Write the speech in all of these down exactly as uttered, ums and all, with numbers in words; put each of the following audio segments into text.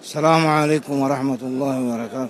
السلام عليكم ورحمة الله وبركاته.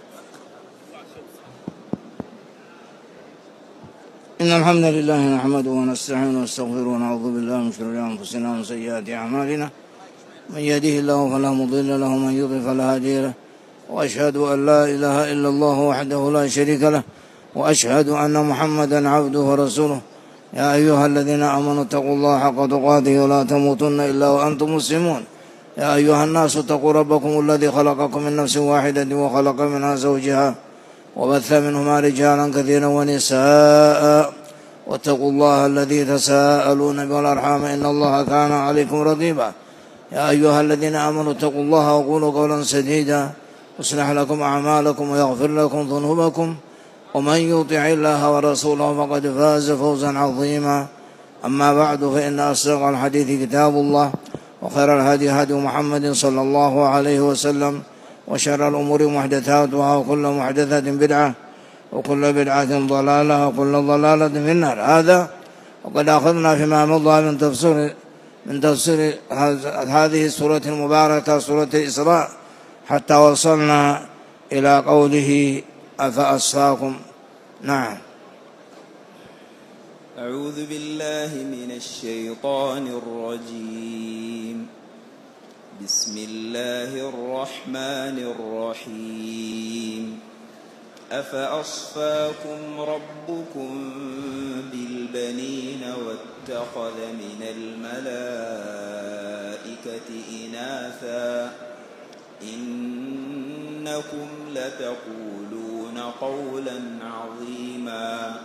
إن الحمد لله نحمده ونستعينه ونستغفره ونعوذ بالله من شرور أنفسنا ومن سيئات أعمالنا، من يهده الله فلا مضل له ومن يضلل فلا هادي له، وأشهد أن لا إله إلا الله وحده لا شريك له، وأشهد أن محمدا عبده ورسوله. يا أيها الذين آمنوا اتقوا الله حق تقاته ولا تموتن إلا وأنتم مسلمون. يا أيها الناس اتقوا ربكم الذي خلقكم من نفس واحدة وخلق منها زوجها وبث منهما رجالا كثيرا ونساء، واتقوا الله الذي تساءلون به والأرحام إن الله كان عليكم رقيبا. يا أيها الذين آمنوا اتقوا الله وقولوا قولا سديدا يصلح لكم أعمالكم ويغفر لكم ذنوبكم، ومن يطع الله ورسوله فقد فاز فوزا عظيما. أما بعد، فإن أصدق الحديث كتاب الله، وخير الهدي هدي محمد صلى الله عليه وسلم، وشر الأمور محدثاتها، وكل محدثة بدعة، وكل بدعة ضلالة، وكل ضلالة في النار. هذا وقد أخذنا فيما مضى من تفسير من تفسير هذه السورة المباركة، سورة الإسراء، حتى وصلنا إلى قوله أفأصفاكم. نعم. أعوذ بالله من الشيطان الرجيم. بسم الله الرحمن الرحيم. أفأصفاكم ربكم بالبنين واتخذ من الملائكة إناثا إنكم لتقولون قولا عظيما.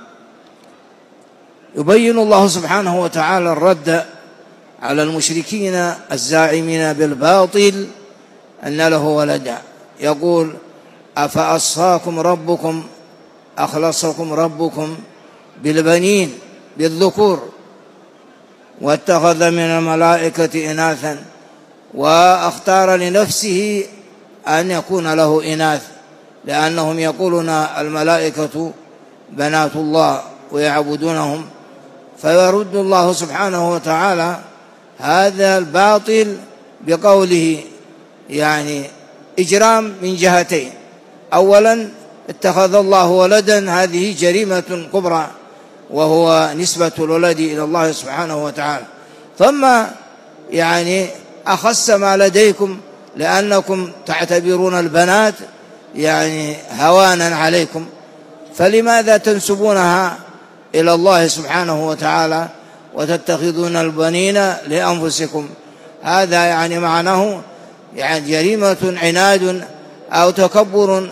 يبين الله سبحانه وتعالى الرد على المشركين الزاعمين بالباطل أن له ولدا. يقول: أفأصفاكم ربكم، أخلصكم ربكم بالبنين بالذكور، واتخذ من الملائكة إناثا، واختار لنفسه أن يكون له إناث، لأنهم يقولون الملائكة بنات الله ويعبدونهم. فيرد الله سبحانه وتعالى هذا الباطل بقوله يعني إجرام من جهتين. أولا، اتخذ الله ولدا، هذه جريمة كبرى، وهو نسبة الولد إلى الله سبحانه وتعالى. ثم يعني أخص ما لديكم، لأنكم تعتبرون البنات يعني هوانا عليكم، فلماذا تنسبونها إلى الله سبحانه وتعالى وتتخذون البنين لأنفسكم؟ هذا يعني معناه يعني جريمة عناد أو تكبر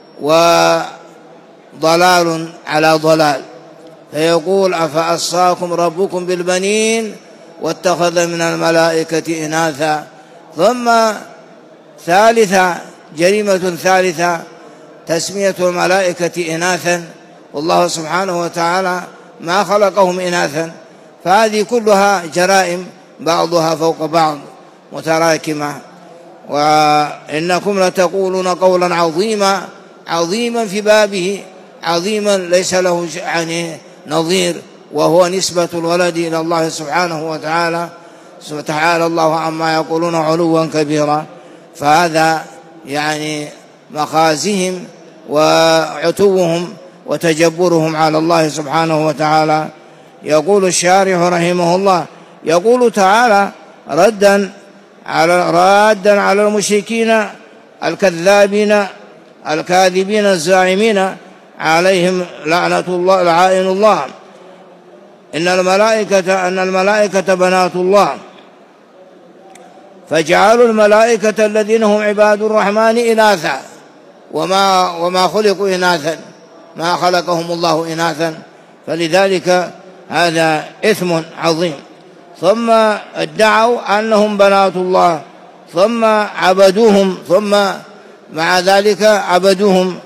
وضلال على ضلال. فيقول: أفأصفاكم ربكم بالبنين واتخذ من الملائكة إناثا. ثم ثالثة، جريمة ثالثة، تسمية الملائكة إناثا، والله سبحانه وتعالى ما خلقهم إناثا. فهذه كلها جرائم بعضها فوق بعض متراكمة. وإنكم لتقولون قولا عظيما، عظيما في بابه، عظيما ليس له يعني نظير، وهو نسبة الولد إلى الله سبحانه وتعالى. تعالى الله عما يقولون علوا كبيرا. فهذا يعني مخازيهم وعتوهم وتجبرهم على الله سبحانه وتعالى. يقول الشارح رحمه الله، يقول تعالى ردا على رادا على المشركين الكذابين الكاذبين الزاعمين عليهم لعنة الله لعائن الله، إن الملائكة أن الملائكة بنات الله، فجعلوا الملائكة الذين هم عباد الرحمن إناثا، وما وما خلقوا إناثا، ما خلقهم الله إناثا، فلذلك هذا إثم عظيم. ثم ادعوا أنهم بنات الله، ثم عبدوهم، ثم مع ذلك عبدوهم،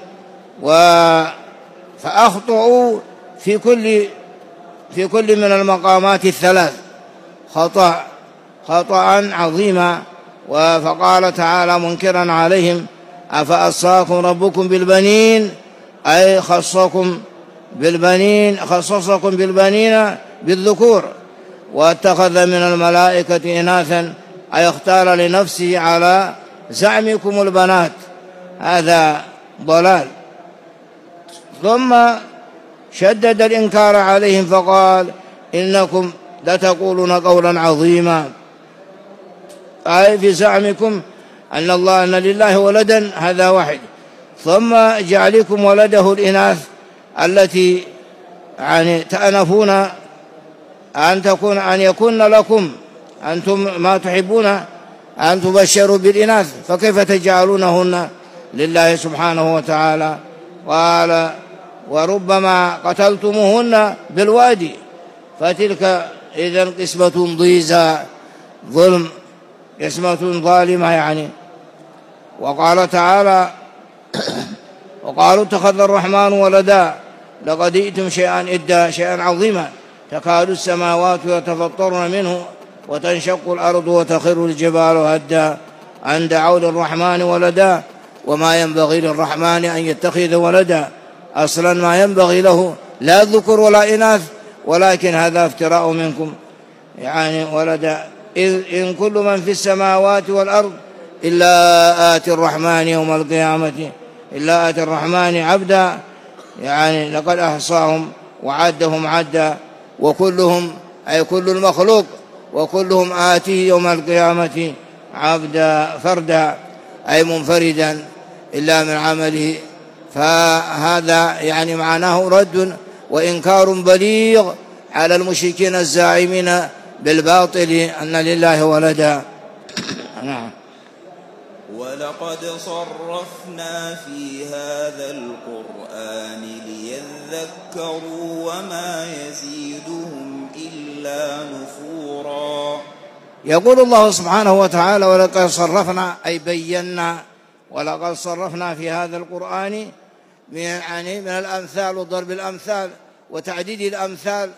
فأخطأوا في كل في كل من المقامات الثلاث خطأ خطأ عظيما. فقال تعالى منكرا عليهم: أفأصفاكم ربكم بالبنين، أي خصكم بالبنين، خصصكم بالبنين بالذكور، واتخذ من الملائكة إناثا، أي اختار لنفسه على زعمكم البنات، هذا ضلال. ثم شدد الإنكار عليهم فقال إنكم لتقولون قولا عظيما، أي في زعمكم أن الله أن لله ولدا، هذا واحد، ثم جعلكم ولده الإناث التي يعني تأنفون أن تكون أن يكون لكم أنتم ما تحبون أن تبشروا بالإناث، فكيف تجعلونهن لله سبحانه وتعالى؟ قال وربما قتلتموهن بالوادي، فتلك إذن قسمة ضيزى، ظلم، قسمة ظالمة يعني. وقال تعالى وقالوا اتخذ الرحمن ولدا لقد جئتم شيئا إدا، شيئا عظيما، تكاد السماوات يتفطرن منه وتنشق الأرض وتخر الجبال هدا أن دعوا للرحمن ولدا وما ينبغي للرحمن أن يتخذ ولدا، أصلا ما ينبغي له لا ذكر ولا إناث، ولكن هذا افتراء منكم يعني ولدا. إن كل من في السماوات والأرض إلا آتي الرحمن يوم القيامة إلا آتي الرحمن عبدا، يعني لقد أحصاهم وعدهم عدا، وكلهم أي كل المخلوق وكلهم آتيه يوم القيامة عبدا فردا، أي منفردا إلا من عمله. فهذا يعني معناه رد وإنكار بليغ على المشركين الزاعمين بالباطل أن لله ولدا. نعم. ولقد صرفنا في هذا القرآن ليذكروا وما يزيدهم إلا نفورا. يقول الله سبحانه وتعالى ولقد صرفنا أي بينا، ولقد صرفنا في هذا القرآن يعني من الأمثال وضرب الأمثال وتعديد الأمثال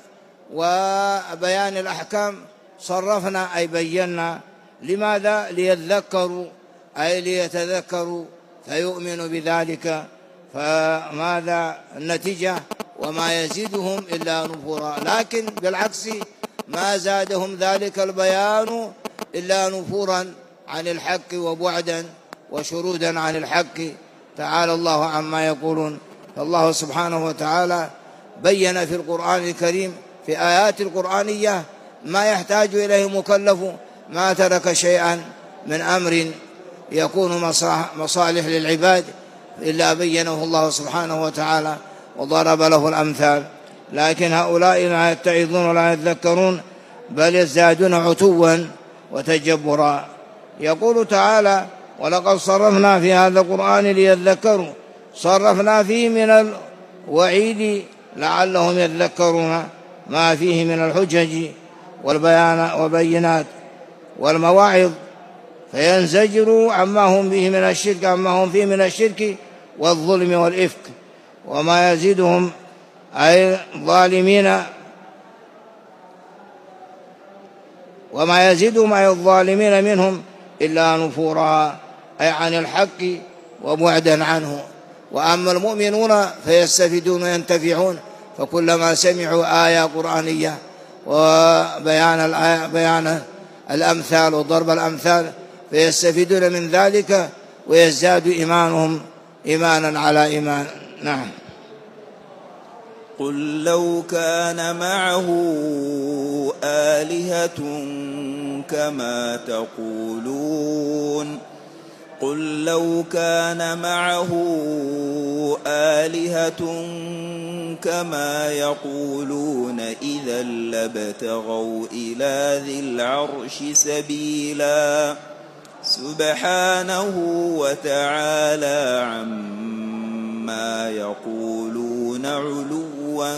وبيان الأحكام. صرفنا أي بينا، لماذا؟ ليذكروا أي ليتذكروا فيؤمنوا بذلك. فماذا النتيجة؟ وما يزيدهم إلا نفورا، لكن بالعكس ما زادهم ذلك البيان إلا نفورا عن الحق وبعدا وشرودا عن الحق. تعالى الله عما يقولون. فالله سبحانه وتعالى بين في القرآن الكريم في آيات القرآنية ما يحتاج إليه مكلف، ما ترك شيئا من أمر يكون مصالح للعباد إلا بينه الله سبحانه وتعالى وضرب له الأمثال. لكن هؤلاء لا يتعظون ولا يذكرون، بل يزدادون عتوا وتجبرا. يقول تعالى ولقد صرفنا في هذا القرآن ليذكروا، صرفنا فيه من الوعيد لعلهم يذكرون ما فيه من الحجج والبيان وبينات والمواعظ، فينزجروا عما هم به من الشرك عما هم فيه من الشرك والظلم والإفك. وما يزيدهم أي الظالمين وما يزيدهم أي الظالمين منهم إلا نفورا، أي عن الحق وبعدا عنه. وأما المؤمنون فيستفيدون وينتفعون، فكلما سمعوا آية قرآنية وبيان الآية بيان الأمثال وضرب الأمثال فيستفيدون من ذلك ويزداد إيمانهم إيمانا على إيمان. نعم. قل لو كان معه آلهة كما تقولون قل لو كان معه آلهة كما يقولون إذا لابتغوا إلى ذي العرش سبيلا سبحانه وتعالى عما يقولون علوا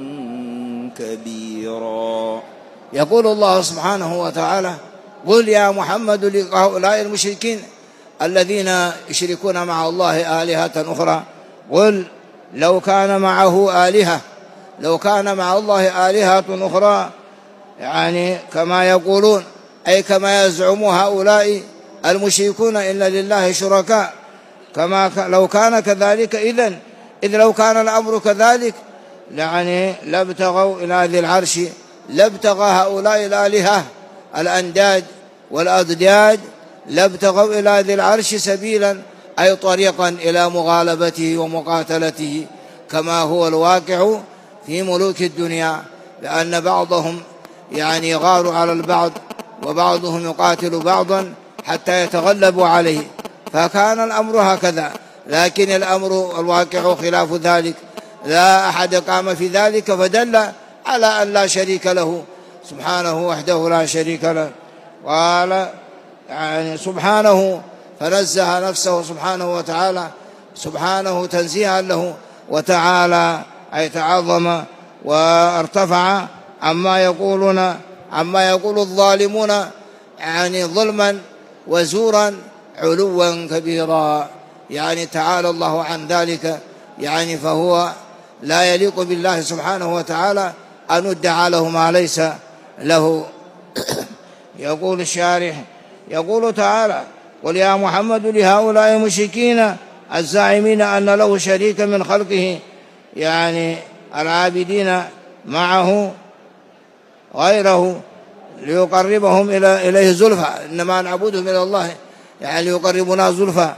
كبيرا. يقول الله سبحانه وتعالى قل يا محمد لهؤلاء المشركين الذين يشركون مع الله آلهة أخرى، قل لو كان معه آلهة لو كان مع الله آلهة أخرى، يعني كما يقولون أي كما يزعم هؤلاء المشركون إن لله شركاء، كما لو كان كذلك إذن إذ لو كان الأمر كذلك يعني لابتغوا إلى ذي العرش، لابتغى هؤلاء الآلهة الأنداد والأضداد لابتغوا إلى ذي العرش سبيلا، أي طريقا إلى مغالبته ومقاتلته، كما هو الواقع في ملوك الدنيا، لأن بعضهم يعني يغار على البعض وبعضهم يقاتل بعضا حتى يتغلبوا عليه، فكان الأمر هكذا. لكن الأمر الواقع خلاف ذلك، لا أحد قام في ذلك، فدل على أن لا شريك له سبحانه وحده لا شريك له. قال يعني سبحانه، فنزه نفسه سبحانه وتعالى، سبحانه تنزيها له، وتعالى أي تعظم وارتفع عما يقولون عما يقول الظالمون يعني ظلما وزورا علوا كبيرا، يعني تعالى الله عن ذلك، يعني فهو لا يليق بالله سبحانه وتعالى أن ندعى له ما ليس له. يقول الشارح، يقول تعالى: قل يا محمد لهؤلاء المشركين الزاعمين أن له شريكا من خلقه، يعني العابدين معه غيره ليقربهم إليه زلفى، إنما نعبدهم إلى الله يعني ليقربنا زلفى.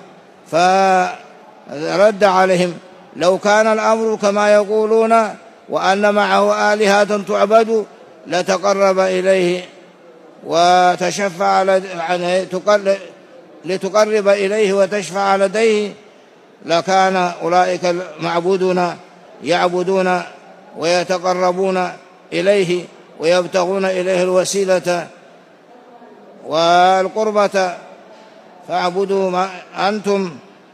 فرد عليهم: لو كان الأمر كما يقولون وأن معه آلهة تعبد لتقرب إليه وتشفع لتقرب إليه وتشفع لديه، لكان أولئك المعبودون يعبدون ويتقربون إليه ويبتغون إليه الوسيلة والقربة، فاعبدوا ما أنتم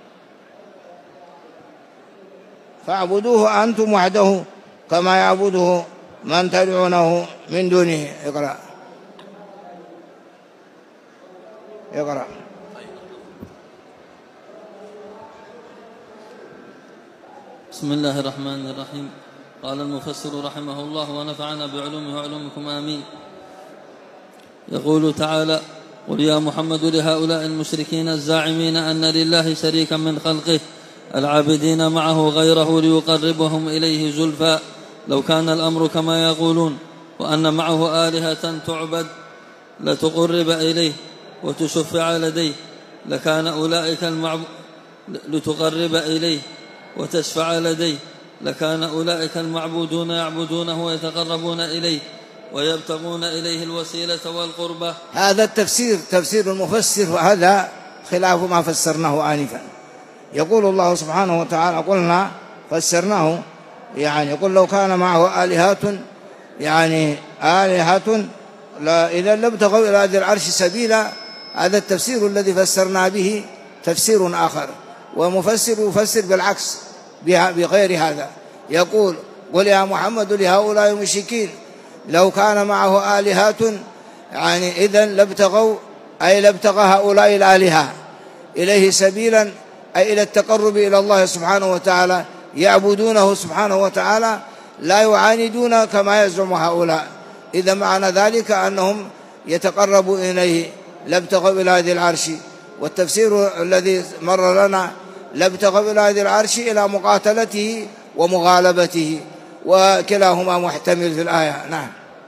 فاعبدوه أنتم وحده كما يعبده من تدعونه من دونه. اقرأ اقرأ بسم الله الرحمن الرحيم. قال المفسر رحمه الله ونفعنا بعلومه وعلومكم آمين. يقول تعالى: قل يا محمد لهؤلاء المشركين الزاعمين أن لله شريكا من خلقه العابدين معه غيره ليقربهم إليه زلفى، لو كان الأمر كما يقولون وأن معه آلهة تعبد لتقرب إليه وتشفع لديه، لكان أولئك المعبود لتقرب إليه وتشفع لديه، لكان أولئك المعبودون يعبدونه ويتقربون إليه ويبتغون إليه الوسيلة والقربة. هذا التفسير تفسير المفسر، وهذا خلاف ما فسرناه آنفا. يقول الله سبحانه وتعالى: قلنا فسرناه يعني يقول لو كان معه آلهات يعني آلهة إذا لابتغوا إلى ذي العرش سبيلا. هذا التفسير الذي فسرنا به تفسير آخر، ومفسر يفسر بالعكس بغير هذا. يقول: قل يا محمد لهؤلاء المشركين لو كان معه آلهات يعني إذن لابتغوا أي لابتغى هؤلاء الآلهة إليه سبيلا، أي إلى التقرب إلى الله سبحانه وتعالى، يعبدونه سبحانه وتعالى لا يعاندون كما يزعم هؤلاء. إذا معنى ذلك أنهم يتقربوا إليه لابتغوا إلى ذي العرش. والتفسير الذي مر لنا لابتغوا إلى ذي العرش إلى مقاتلته ومغالبته، وكلاهما محتمل في الآية. نعم.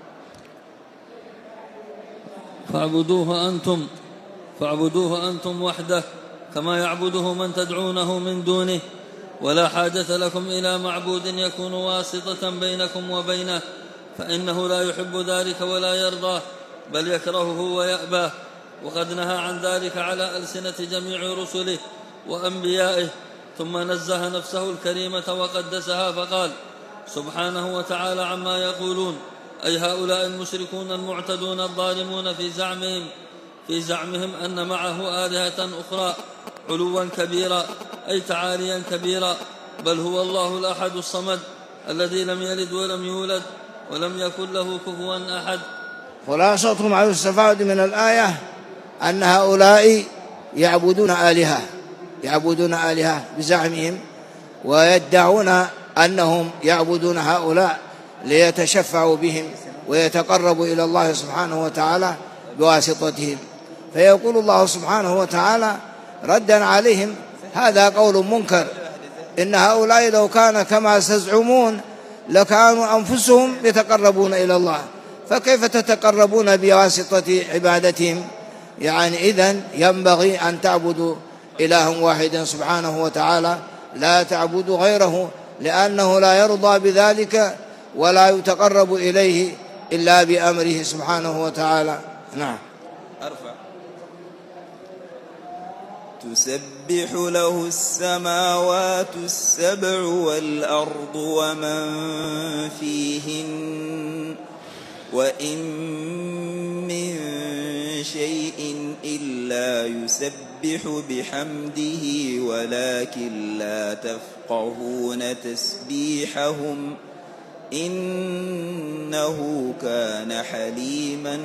فاعبدوه أنتم فاعبدوه أنتم وحده كما يعبده من تدعونه من دونه، ولا حاجة لكم إلى معبود يكون واسطة بينكم وبينه، فإنه لا يحب ذلك ولا يرضاه، بل يكرهه ويأباه، وقد نهى عن ذلك على ألسنة جميع رسله وأنبيائه. ثم نزه نفسه الكريمة وقدسها فقال سبحانه وتعالى عما يقولون، أي هؤلاء المشركون المعتدون الظالمون في زعمهم في زعمهم أن معه آلهة أخرى علوا كبيرا، أي تعاليا كبيرا، بل هو الله الأحد الصمد الذي لم يلد ولم يولد ولم يكن له كفوا أحد. خلاصة ما يستفاد من الآية أن هؤلاء يعبدون آلهة يعبدون آلهة بزعمهم، ويدعون أنهم يعبدون هؤلاء ليتشفعوا بهم ويتقربوا إلى الله سبحانه وتعالى بواسطتهم. فيقول الله سبحانه وتعالى ردا عليهم: هذا قول منكر، إن هؤلاء لو كان كما تزعمون لكانوا أنفسهم يتقربون إلى الله، فكيف تتقربون بواسطة عبادتهم؟ يعني إذن ينبغي أن تعبدوا إلها واحدا سبحانه وتعالى، لا تعبدوا غيره، لأنه لا يرضى بذلك ولا يتقرب إليه إلا بأمره سبحانه وتعالى. نعم. أرفع. تسبح له السماوات السبع والأرض ومن فيهن وإن من شيء إلا يسبح بحمده ولكن لا تفقهون تسبيحهم إنه كان حليما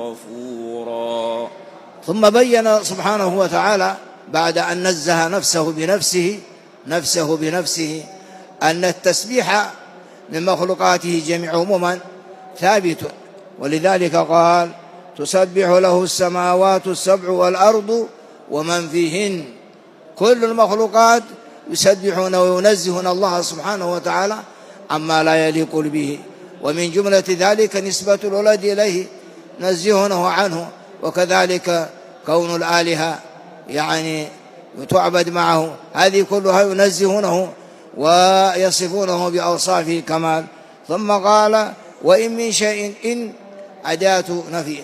غفورا. ثم بين سبحانه وتعالى بعد أن نزه نفسه بنفسه نفسه بنفسه أن التسبيح من مخلوقاته جميع عموما ثابت، ولذلك قال تسبح له السماوات السبع والأرض ومن فيهن. كل المخلوقات يسبحون وينزهون الله سبحانه وتعالى عما لا يليق به، ومن جملة ذلك نسبة الولد إليه نزهونه عنه، وكذلك كون الآلهة يعني تعبد معه، هذه كلها ينزهونه ويصفونه بأوصاف الكمال. ثم قال وإن من شيء، إن أداة نفي،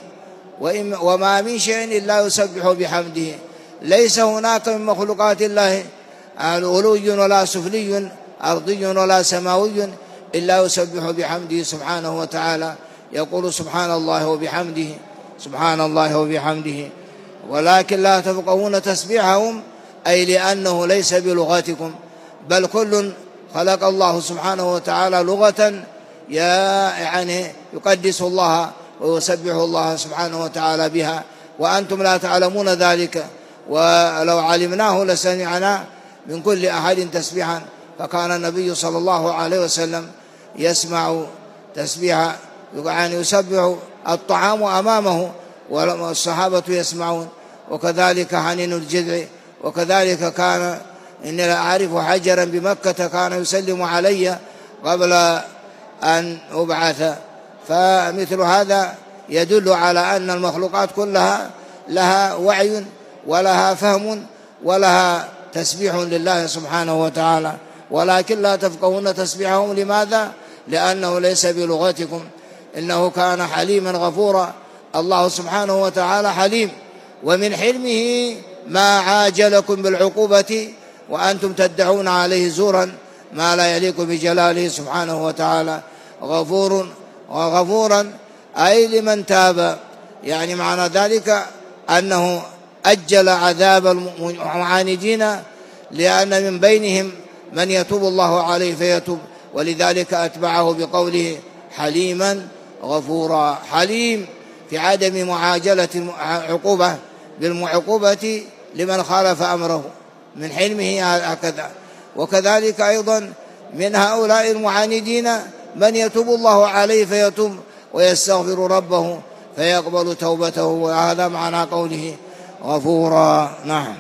وما من شيء إلا يسبح بحمده. ليس هناك من مخلوقات الله علوي ولا سفلي أرضي ولا سماوي إلا يسبح بحمده سبحانه وتعالى. يقول سبحان الله وبحمده سبحان الله وبحمده، ولكن لا تفقهون تسبيحهم، أي لأنه ليس بلغتكم، بل كل خلق الله سبحانه وتعالى لغة يعني يقدس الله ويسبح الله سبحانه وتعالى بها، وأنتم لا تعلمون ذلك، ولو علمناه لسمعنا من كل أحد تسبيحا. فكان النبي صلى الله عليه وسلم يسمع تسبيحا، يعني يسبح الطعام أمامه والصحابة يسمعون، وكذلك حنين الجذع، وكذلك كان إني لا أعرف حجرا بمكة كان يسلم علي قبل أن أبعث. فمثل هذا يدل على أن المخلوقات كلها لها وعي ولها فهم ولها تسبيح لله سبحانه وتعالى، ولكن لا تفقهون تسبيحهم. لماذا؟ لأنه ليس بلغتكم. إنه كان حليما غفورا. الله سبحانه وتعالى حليم، ومن حلمه ما عاجلكم بالعقوبة وأنتم تدعون عليه زورا ما لا يليق بجلاله سبحانه وتعالى. غفور وغفورا أي لمن تاب، يعني معنى ذلك أنه أجل عذاب المعاندين، لأن من بينهم من يتوب الله عليه فيتوب، ولذلك أتبعه بقوله حليما غفورا. حليم في عدم معاجلة العقوبة بالعقوبة لمن خالف أمره، من حلمه هكذا. وكذلك أيضا من هؤلاء المعاندين من يتوب الله عليه فيتوب ويستغفر ربه فيقبل توبته، وهذا معنى قوله غفورا. نعم.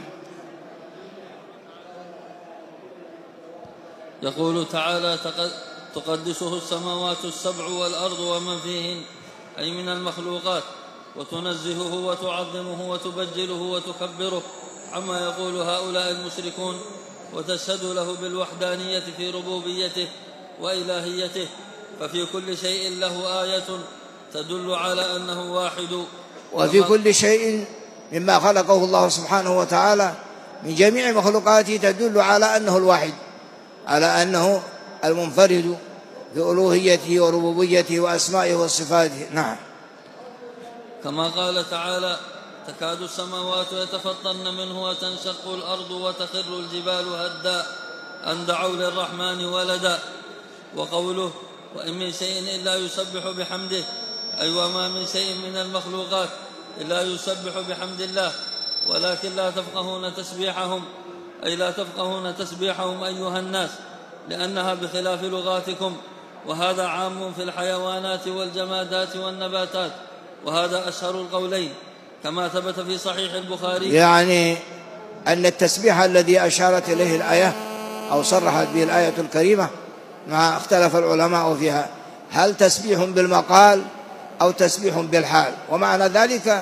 يقول تعالى تقدسه السماوات السبع والأرض ومن فيهن، أي من المخلوقات، وتنزهه وتعظمه وتبجله وتكبره عما يقول هؤلاء المشركون، وتشهد له بالوحدانية في ربوبيته وإلهيته. ففي كل شيء له آية تدل على أنه واحد. وفي كل شيء مما خلقه الله سبحانه وتعالى من جميع مخلوقاته تدل على أنه الواحد، على أنه المنفرد بألوهيته وربوبيته وأسمائه وصفاته. نعم. كما قال تعالى تكاد السماوات يتفطرن منه وتنشق الأرض وتخر الجبال هدا أن دعوا للرحمن ولدا. وقوله وإن من شيء إلا يسبح بحمده، أي وما من شيء من المخلوقات إلا يسبح بحمد الله ولكن لا تفقهون تسبيحهم، أي لا تفقهون تسبيحهم أيها الناس، لأنها بخلاف لغاتكم. وهذا عام في الحيوانات والجمادات والنباتات، وهذا أشهر القولين كما ثبت في صحيح البخاري. يعني أن التسبيح الذي أشارت إليه الآية أو صرحت به الآية الكريمة ما اختلف العلماء فيها، هل تسبيح بالمقال أو تسبيح بالحال؟ ومعنى ذلك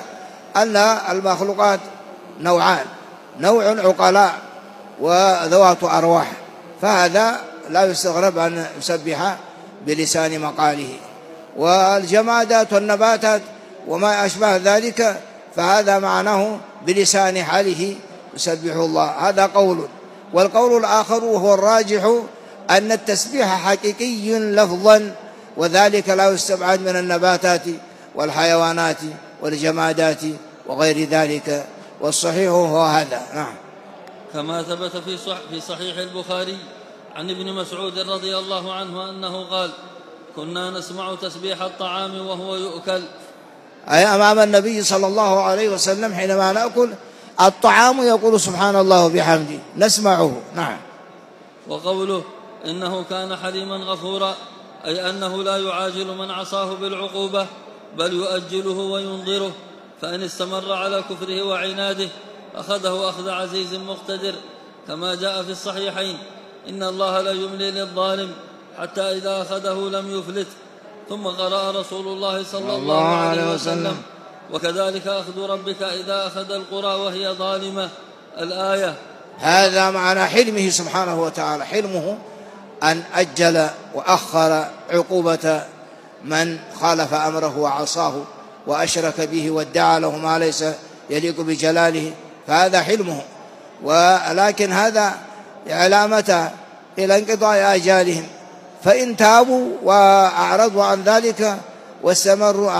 أن المخلوقات نوعان، نوع عقلاء وذوات أرواح، فهذا لا يستغرب أن يسبح بلسان مقاله. والجمادات والنباتات وما أشبه ذلك فهذا معناه بلسان حاله يسبح الله، هذا قول. والقول الآخر وهو الراجح أن التسبيح حقيقي لفظا، وذلك لا يستبعد من النباتات والحيوانات والجمادات وغير ذلك، والصحيح هو هذا. نعم. كما ثبت في صح في صحيح البخاري عن ابن مسعود رضي الله عنه أنه قال: كنا نسمع تسبيح الطعام وهو يؤكل، أي أمام النبي صلى الله عليه وسلم حينما نأكل الطعام يقول سبحان الله وبحمده، نسمعه. نعم. وقوله إنه كان حليما غفورا، أي أنه لا يعاجل من عصاه بالعقوبة، بل يؤجله وينظره، فإن استمر على كفره وعناده أخذه أخذ عزيز مقتدر، كما جاء في الصحيحين: إن الله لا يملي للظالم حتى إذا أخذه لم يفلت. ثم قرأ رسول الله صلى الله عليه وسلم: وكذلك أخذ ربك إذا أخذ القرى وهي ظالمة، الآية. هذا معنى حلمه سبحانه وتعالى، حلمه أن أجل وأخر عقوبة من خالف أمره وعصاه وأشرك به وادعى له ما ليس يليق بجلاله، فهذا حلمه. ولكن هذا علامة إلى انقضاء آجالهم، فإن تابوا وأعرضوا عن ذلك واستمروا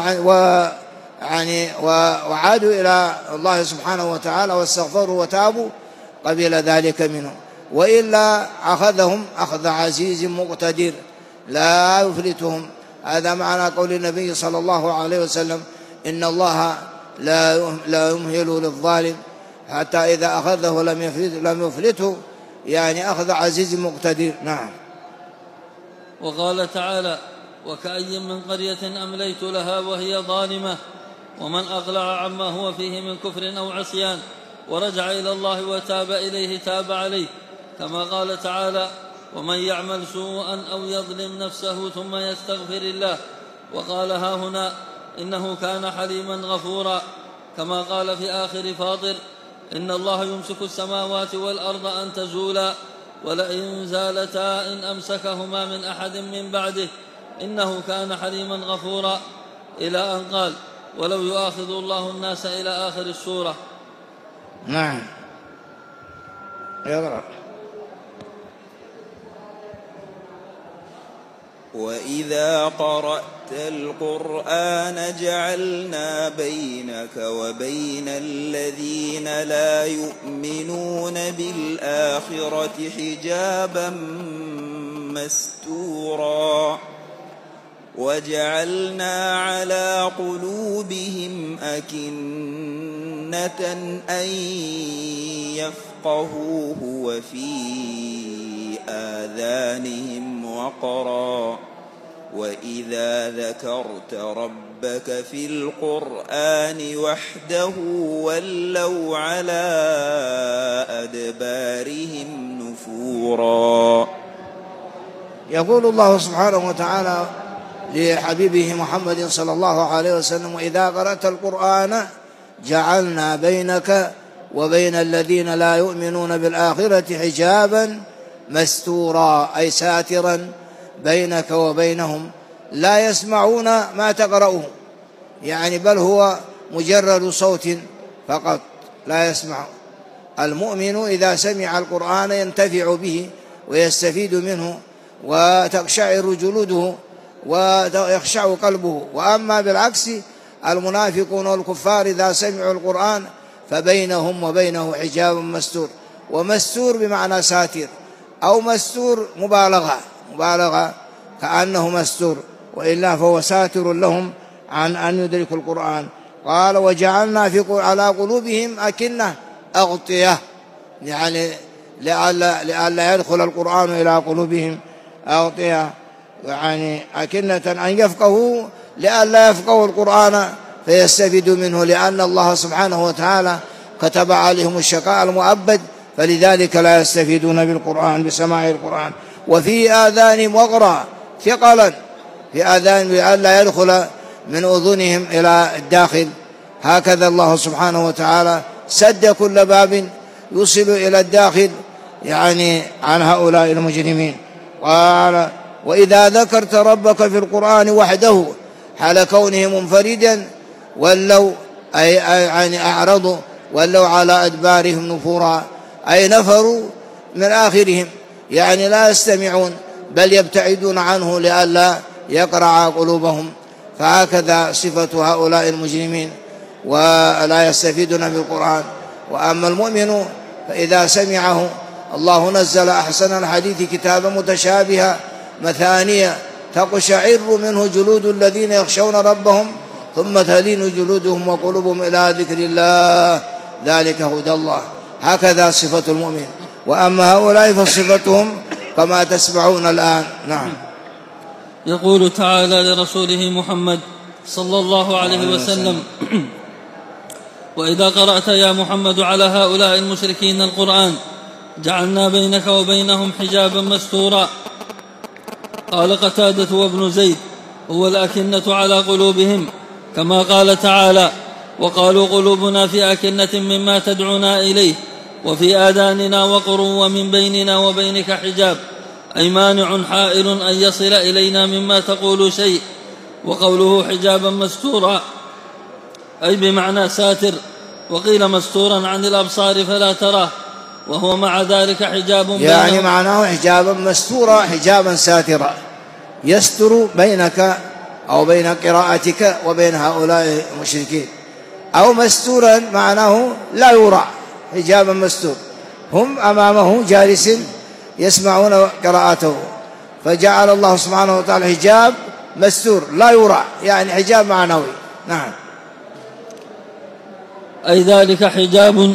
يعني وعادوا إلى الله سبحانه وتعالى واستغفروا وتابوا قبل ذلك منهم، وإلا أخذهم أخذ عزيز مقتدر لا يفلتهم. هذا معنى قول النبي صلى الله عليه وسلم: إن الله لا يمهل للظالم حتى إذا أخذه لم يفلت لم يفلته، يعني أخذ عزيز مقتدر. نعم. وقال تعالى: وكأي من قرية أمليت لها وهي ظالمة، ومن أقلع عما هو فيه من كفر أو عصيان ورجع إلى الله وتاب إليه تاب عليه، كما قال تعالى: ومن يعمل سوءا أو يظلم نفسه ثم يستغفر الله. وقال ها هنا: إنه كان حليما غفورا، كما قال في آخر فاطر: إن الله يمسك السماوات والأرض أن تزولا ولئن زالتا إن أمسكهما من أحد من بعده إنه كان حليما غفورا، إلى أن قال: ولو يؤاخذ الله الناس، إلى آخر السورة. نعم. يقرأ: وإذا قرأت القرآن جعلنا بينك وبين الذين لا يؤمنون بالآخرة حجابا مستورا، وجعلنا على قلوبهم أكنة أن يفقهوه وفي آذانهم وقرا، وإذا ذكرت ربك في القرآن وحده ولوا على أدبارهم نفورا. يقول الله سبحانه وتعالى لحبيبه محمد صلى الله عليه وسلم: وإذا قرأت القرآن جعلنا بينك وبين الذين لا يؤمنون بالآخرة حجابا مستورا، أي ساترا بينك وبينهم، لا يسمعون ما تقرأه، يعني بل هو مجرد صوت فقط لا يسمع. المؤمن إذا سمع القرآن ينتفع به ويستفيد منه وتقشعر جلوده ويخشع قلبه. وأما بالعكس المنافقون والكفار إذا سمعوا القرآن فبينهم وبينه حجاب مستور، ومستور بمعنى ساتر، أو مستور مبالغة مبالغة كأنه مستور، وإلا فهو ساتر لهم عن أن يدركوا القرآن. قال: وجعلنا في على قلوبهم أكنة، أغطية، يعني لئلا لئلا يدخل القرآن إلى قلوبهم، أغطية يعني أكنة أن يفقهوا لئلا يفقهوا القرآن فيستفيدوا منه، لأن الله سبحانه وتعالى كتب عليهم الشقاء المؤبد، فلذلك لا يستفيدون بالقرآن بسماع القرآن. وفي آذانهم وقرا، ثقلا في آذانهم لئلا يدخل من أذنهم إلى الداخل هكذا الله سبحانه وتعالى سد كل باب يوصل إلى الداخل يعني عن هؤلاء المجرمين. قال وإذا ذكرت ربك في القرآن وحده حال كونه منفردا ولوا أي يعني أعرضوا ولوا على أدبارهم نفورا، أي نفروا من آخرهم، يعني لا يستمعون بل يبتعدون عنه لئلا يقرع قلوبهم. فهكذا صفة هؤلاء المجرمين ولا يستفيدون بالقرآن. وأما المؤمن فإذا سمعه الله نزل أحسن الحديث كتابا متشابها مثانية تقشعر منه جلود الذين يخشون ربهم ثم تلين جلودهم وقلوبهم إلى ذكر الله ذلك هدى الله. هكذا صفة المؤمن. وأما هؤلاء فصفتهم كما تسمعون الآن. نعم. يقول تعالى لرسوله محمد صلى الله عليه وسلم: وإذا قرأت يا محمد على هؤلاء المشركين القرآن جعلنا بينك وبينهم حجابا مستورا. قال قتادة وابن زيد: هو الأكنة على قلوبهم، كما قال تعالى: وقالوا قلوبنا في أكنة مما تدعونا إليه وفي آذاننا وقر ومن بيننا وبينك حجاب، أي مانع حائل أن يصل إلينا مما تقول شيء. وقوله حجابا مستورا أي بمعنى ساتر، وقيل مستورا عن الأبصار فلا تراه، وهو مع ذلك حجاب بينهم، يعني معناه حجابا مستورا حجابا ساترا يستر بينك أو بين قراءتك وبين هؤلاء المشركين، أو مستورا معناه لا يرى، حجابا مستور، هم أمامه جالس يسمعون قراءته، فجعل الله سبحانه وتعالى حجاب مستور لا يرى، يعني حجاب معنوي. نعم. أي ذلك حجاب.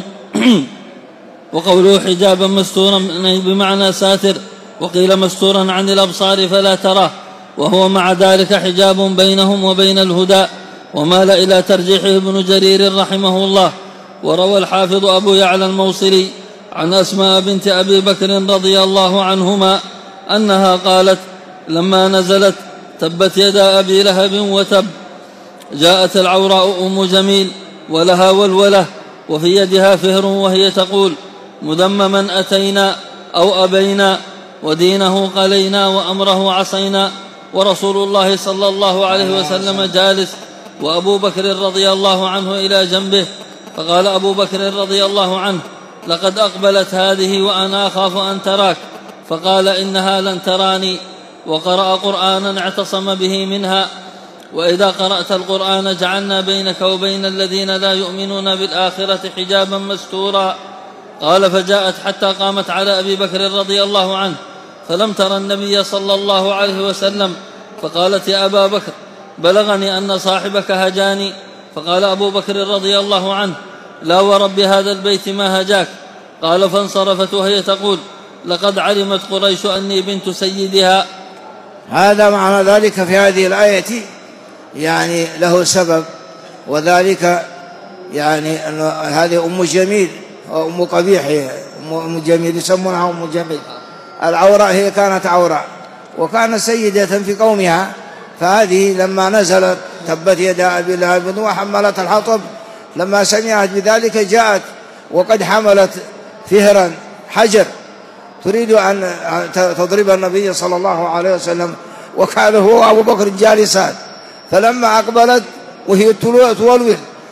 وقوله حجابا مستورا بمعنى ساتر، وقيل مستورا عن الأبصار فلا تراه، وهو مع ذلك حجاب بينهم وبين الهدى. ومال إلى ترجيحه ابن جرير رحمه الله. وروى الحافظ أبو يعلى الموصلي عن أسماء بنت أبي بكر رضي الله عنهما أنها قالت: لما نزلت تبت يدا أبي لهب وتب، جاءت العوراء أم جميل ولها ولولة وفي يدها فهر وهي تقول: مذمما أتينا أو أبينا، ودينه قلينا وأمره عصينا، ورسول الله صلى الله عليه وسلم جالس وأبو بكر رضي الله عنه إلى جنبه. فقال أبو بكر رضي الله عنه: لقد أقبلت هذه وأنا أخاف أن تراك. فقال: إنها لن تراني. وقرأ قرآنا اعتصم به منها: وإذا قرأت القرآن جعلنا بينك وبين الذين لا يؤمنون بالآخرة حجابا مستورا. قال: فجاءت حتى قامت على أبي بكر رضي الله عنه فلم تر النبي صلى الله عليه وسلم، فقالت: يا أبا بكر، بلغني أن صاحبك هجاني. فقال أبو بكر رضي الله عنه: لا ورب هذا البيت ما هجاك. قال: فانصرفت وهي تقول: لقد علمت قريش أني بنت سيدها. هذا معنى ذلك في هذه الآية يعني له سبب، وذلك يعني أن هذه أم جميل أم قبيح، أم جميل يسمونها أم جميل. العوراء هي كانت عوراء وكانت سيدة في قومها، فهذه لما نزلت تبت يدا أبي لهب وحملت الحطب، لما سمعت بذلك جاءت وقد حملت فهرا حجر تريد أن تضرب النبي صلى الله عليه وسلم، وكان هو أبو بكر جالسان، فلما أقبلت وهي تولول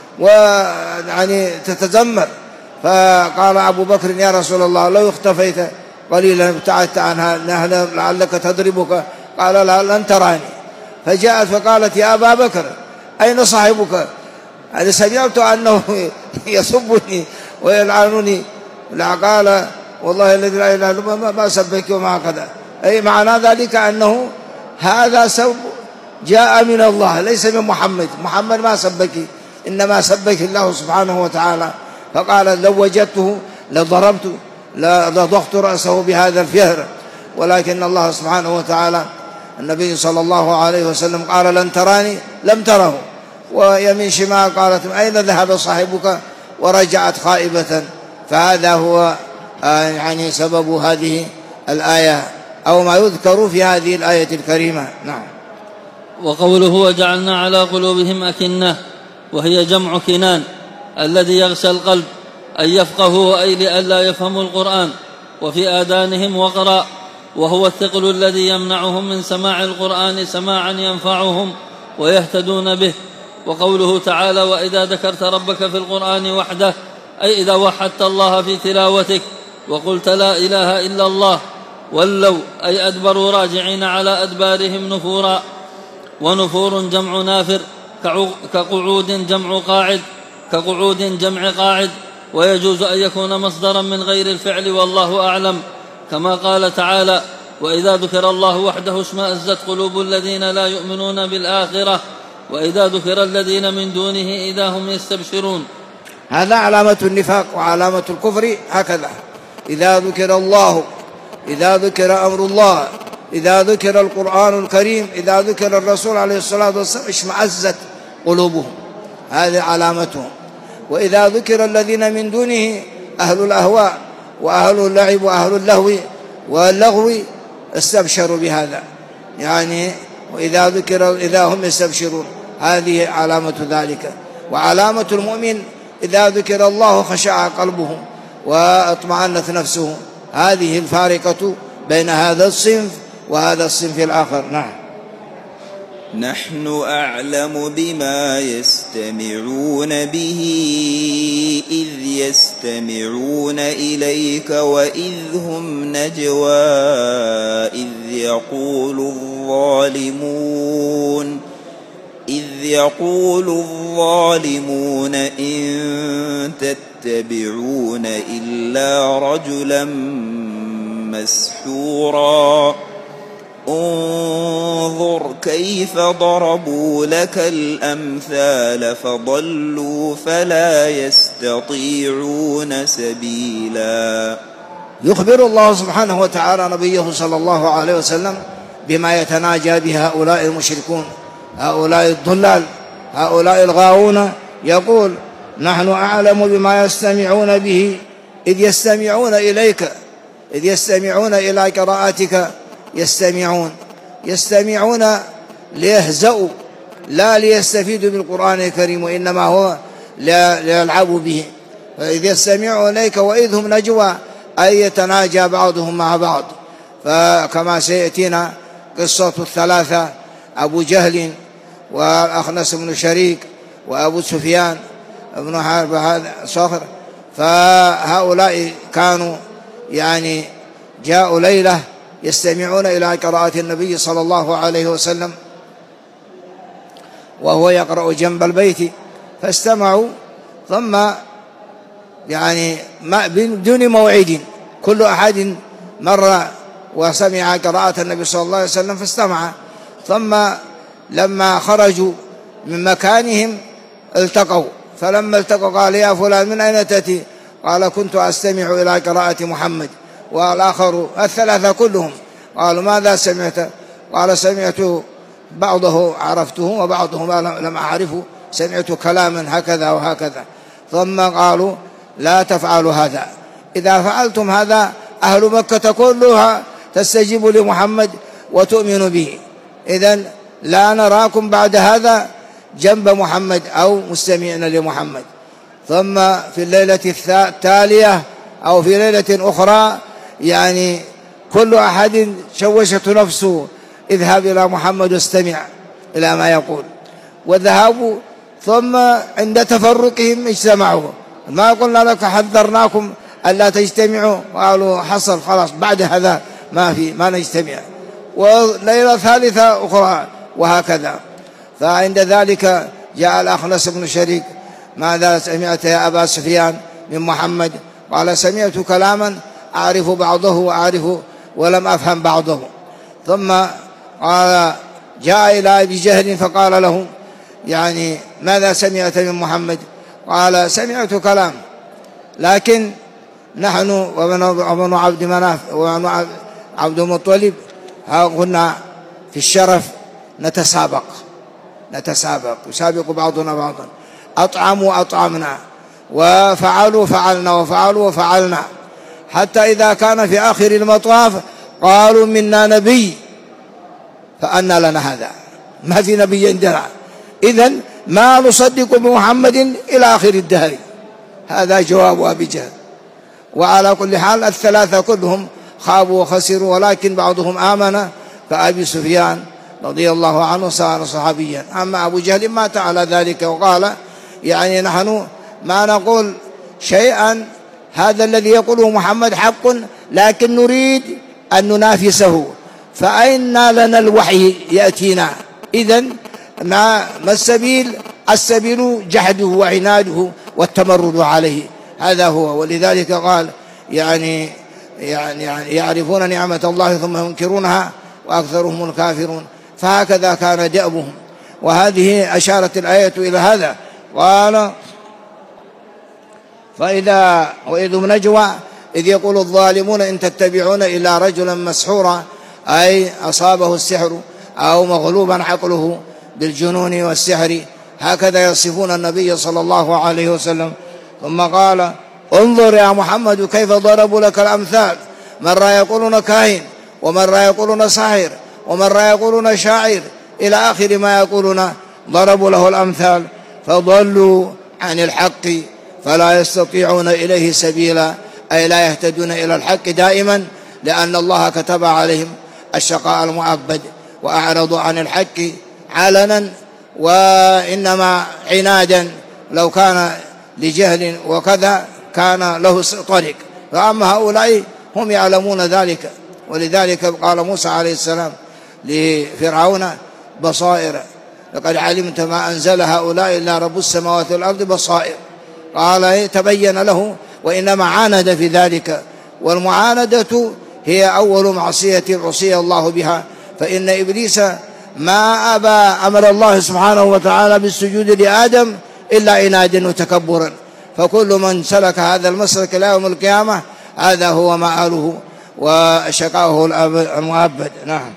ويعني تتذمر، فقال أبو بكر: يا رسول الله، لو اختفيت قليلا ابتعدت عنها لعلك تضربك. قال: لا، لن تراني. فجاءت فقالت: يا أبا بكر، أين صاحبك؟ أنا سمعت أنه يسبني ويلعنني. قال: والله الذي لا إله إلا هو ما سبك وما كذا. أي معنى ذلك أنه هذا سب جاء من الله ليس من محمد، محمد ما سبك، إنما سبك الله سبحانه وتعالى. فقال: لو وجدته لضربت لضغط رأسه بهذا الفهر، ولكن الله سبحانه وتعالى النبي صلى الله عليه وسلم قال: لن تراني، لم تره. ويمين شمال قالت: أين ذهب صاحبك؟ ورجعت خائبة. فهذا هو يعني سبب هذه الآية أو ما يذكر في هذه الآية الكريمة. نعم. وقوله: وجعلنا على قلوبهم أكنة، وهي جمع كنان الذي يغشى القلب، أن يفقهوا أي لئلا يفهموا القرآن. وفي آذانهم وقرا، وهو الثقل الذي يمنعهم من سماع القرآن سماعا ينفعهم ويهتدون به. وقوله تعالى: وإذا ذكرت ربك في القرآن وحده، أي إذا وحدت الله في تلاوتك وقلت لا إله إلا الله، ولوا أي أدبروا راجعين على أدبارهم نفورا. ونفور جمع نافر، كقعود جمع قاعد، كقعود جمع قاعد. ويجوز أن يكون مصدرا من غير الفعل والله أعلم، كما قال تعالى: وإذا ذكر الله وحده اشمأزت قلوب الذين لا يؤمنون بالآخرة وإذا ذكر الذين من دونه إذا هم يستبشرون. هذا علامة النفاق وعلامة الكفر هكذا. إذا ذكر الله، إذا ذكر أمر الله، إذا ذكر القرآن الكريم، إذا ذكر الرسول عليه الصلاة والسلام اشمأزت قلوبهم، هذه علامتهم. وإذا ذكر الذين من دونه أهل الأهواء وأهل اللعب وأهل اللهو واللغو استبشروا بهذا، يعني وإذا ذكر إذا هم يستبشرون، هذه علامة ذلك. وعلامة المؤمن إذا ذكر الله خشع قلبه واطمأنت نفسه. هذه الفارقة بين هذا الصنف وهذا الصنف الآخر. نعم. نحن أعلم بما يستمعون به إذ يستمعون إليك وإذ هم نجوى إذ يقول الظالمون إذ يقول الظالمون إن تتبعون إلا رجلا مسحورا انظر كيف ضربوا لك الأمثال فضلوا فلا يستطيعون سبيلا. يخبر الله سبحانه وتعالى نبيه صلى الله عليه وسلم بما يتناجى به هؤلاء المشركون، هؤلاء الضلال، هؤلاء الغاوون. يقول: نحن أعلم بما يستمعون به إذ يستمعون إليك، إذ يستمعون إلى قراءتك. يستمعون يستمعون ليهزؤوا لا ليستفيدوا بالقرآن الكريم، وإنما هو ليلعبوا به. فإذ يستمعوا إليك وإذ هم نجوى أي يتناجى بعضهم مع بعض. فكما سيأتينا قصة الثلاثة: أبو جهل والأخنس بن شريك وأبو سفيان بن حرب هذا صخر. فهؤلاء كانوا يعني جاءوا ليلة يستمعون إلى قراءة النبي صلى الله عليه وسلم وهو يقرأ جنب البيت، فاستمعوا ثم يعني ما بدون موعد، كل أحد مر وسمع قراءة النبي صلى الله عليه وسلم فاستمع. ثم لما خرجوا من مكانهم التقوا، فلما التقوا قال: يا فلان من أين تأتي؟ قال: كنت أستمع إلى قراءة محمد. والآخر الثلاثة كلهم قالوا: ماذا سمعت؟ قال: سمعت بعضه عرفته وبعضه لم أعرفه، سمعت كلاما هكذا وهكذا. ثم قالوا: لا تفعلوا هذا، إذا فعلتم هذا أهل مكة كلها تستجيب لمحمد وتؤمن به، إذن لا نراكم بعد هذا جنب محمد أو مستمعين لمحمد. ثم في الليلة التالية أو في ليلة أخرى يعني كل أحد شوشت نفسه: اذهب إلى محمد واستمع إلى ما يقول. وذهبوا، ثم عند تفرقهم اجتمعوا. ما قلنا لك حذرناكم ألا تجتمعوا؟ قالوا: حصل خلاص، بعد هذا ما في ما نجتمع. وليلة ثالثة أخرى وهكذا. فعند ذلك جاء الأخنس بن شريك: ماذا سمعت يا أبا سفيان من محمد؟ قال: سمعت كلاما أعرف بعضه وأعرف ولم أفهم بعضه. ثم قال جاء إلى أبي جهل فقال له: يعني ماذا سمعت من محمد؟ قال: سمعت كلام، لكن نحن وبن عبد مناف وبن عبد المطلب ها كنا في الشرف نتسابق نتسابق يسابق بعضنا بعضا، أطعموا أطعمنا، وفعلوا فعلنا، وفعلوا وفعلنا، حتى إذا كان في آخر المطاف قالوا: منا نبي، فأنى لنا هذا، ما في نبي عندنا. إذن ما نصدق بمحمد إلى آخر الدهر. هذا جواب أبي جهل. وعلى كل حال الثلاثة كلهم خابوا وخسروا، ولكن بعضهم آمن كأبي سفيان رضي الله عنه صار صحابيا. أما أبو جهل مات على ذلك وقال يعني نحن ما نقول شيئا، هذا الذي يقوله محمد حق، لكن نريد أن ننافسه، فأين لنا الوحي يأتينا؟ إذن ما ما السبيل؟ السبيل جحده وعناده والتمرد عليه، هذا هو. ولذلك قال يعني يعني يعرفون نعمة الله ثم ينكرونها وأكثرهم الكافرون. فهكذا كان دأبهم، وهذه أشارت الآية إلى هذا. قال فإذا وإذ نجوى إذ يقول الظالمون إن تتبعون إلا رجلا مسحورا، أي أصابه السحر أو مغلوبا عقله بالجنون والسحر، هكذا يصفون النبي صلى الله عليه وسلم. ثم قال انظر يا محمد كيف ضربوا لك الأمثال، مرة يقولون كاهن، ومرة يقولون ساحر، ومرة يقولون شاعر، إلى آخر ما يقولون. ضربوا له الأمثال فضلوا عن الحق فلا يستطيعون إليه سبيلا، أي لا يهتدون إلى الحق دائما، لأن الله كتب عليهم الشقاء المؤبد، وأعرضوا عن الحق علنا وإنما عنادا. لو كان لجهل وكذا كان له طريق، فأما هؤلاء هم يعلمون ذلك. ولذلك قال موسى عليه السلام لفرعون بصائر، لقد علمت ما أنزل هؤلاء إلا رب السماوات والأرض بصائر. قال تبين له، وإنما عاند في ذلك. والمعاندة هي أول معصية عصي الله بها، فإن إبليس ما أبى أمر الله سبحانه وتعالى بالسجود لآدم إلا عنادا وتكبرا. فكل من سلك هذا المسلك إلى يوم القيامة هذا هو مآله وشقاؤه المؤبد. نعم.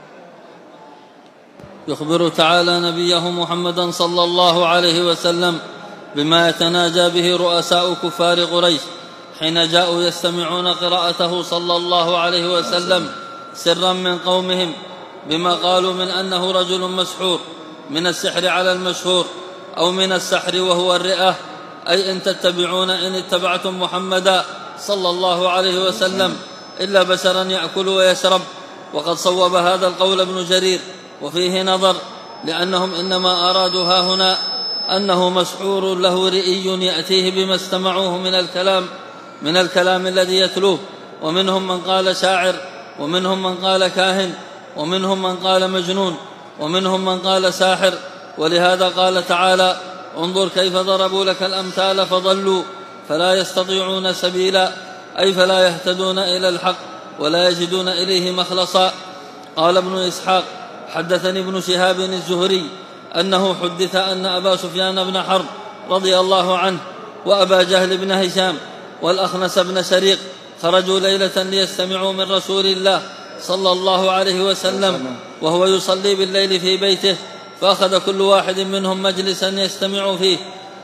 يخبر تعالى نبيه محمدا صلى الله عليه وسلم بما يتناجى به رؤساء كفار قريش حين جاءوا يستمعون قراءته صلى الله عليه وسلم سرا من قومهم، بما قالوا من أنه رجل مسحور، من السحر على المشهور، أو من السحر وهو الرئة، أي إن تتبعون إن اتبعتم محمدا صلى الله عليه وسلم إلا بشرا يأكل ويشرب. وقد صوب هذا القول ابن جرير، وفيه نظر، لأنهم إنما أرادوا ها هنا أنه مسحور له رئي يأتيه بما استمعوه من الكلام من الكلام الذي يتلوه. ومنهم من قال شاعر، ومنهم من قال كاهن، ومنهم من قال مجنون، ومنهم من قال ساحر. ولهذا قال تعالى انظر كيف ضربوا لك الأمثال فضلوا فلا يستطيعون سبيلا، أي فلا يهتدون إلى الحق ولا يجدون إليه مخلصا. قال ابن إسحاق حدثني ابن شهاب الزهري أنه حدث أن أبا سفيان بن حرب رضي الله عنه وأبا جهل بن هشام والأخنس بن شريق خرجوا ليلة ليستمعوا من رسول الله صلى الله عليه وسلم وهو يصلي بالليل في بيته، فأخذ كل واحد منهم مجلسا يستمع فيه،